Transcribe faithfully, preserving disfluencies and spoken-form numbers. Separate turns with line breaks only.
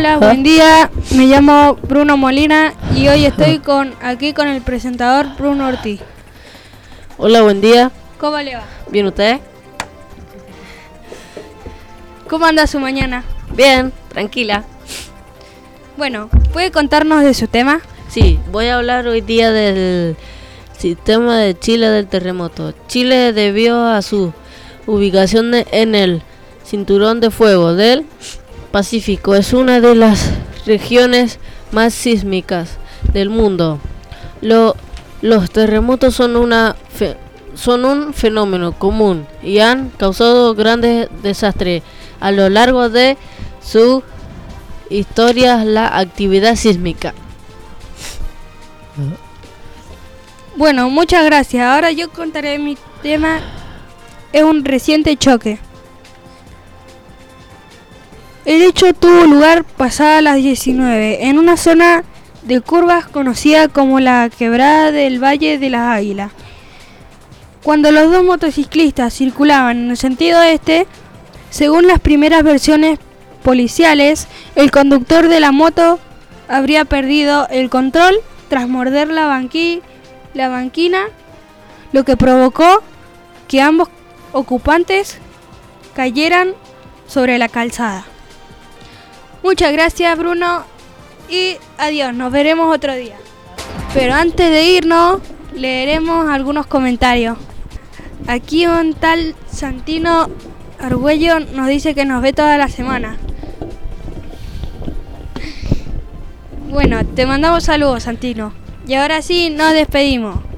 Hola, buen día. Me llamo Bruno Molina y hoy estoy con aquí con el presentador Bruno Ortiz.
Hola, buen día.
¿Cómo le va?
¿Bien usted?
¿Cómo anda su mañana?
Bien, tranquila.
Bueno, ¿puede contarnos de su tema?
Sí, voy a hablar hoy día del sistema de Chile del terremoto. Chile, debido a su ubicación en el cinturón de fuego del Pacífico, es una de las regiones más sísmicas del mundo. Lo, los terremotos son, una fe, son un fenómeno común y han causado grandes desastres a lo largo de su historia. La actividad sísmica.
Bueno, muchas gracias. Ahora yo contaré mi tema. Es un reciente choque. El hecho tuvo lugar pasadas las diecinueve en una zona de curvas conocida como la Quebrada del Valle de las Águilas. Cuando los dos motociclistas circulaban en el sentido este, según las primeras versiones policiales, el conductor de la moto habría perdido el control tras morder la, banqui, la banquina, lo que provocó que ambos ocupantes cayeran sobre la calzada. Muchas gracias, Bruno, y adiós, nos veremos otro día. Pero antes de irnos, leeremos algunos comentarios. Aquí un tal Santino Argüello nos dice que nos ve toda la semana. Bueno, te mandamos saludos, Santino. Y ahora sí, nos despedimos.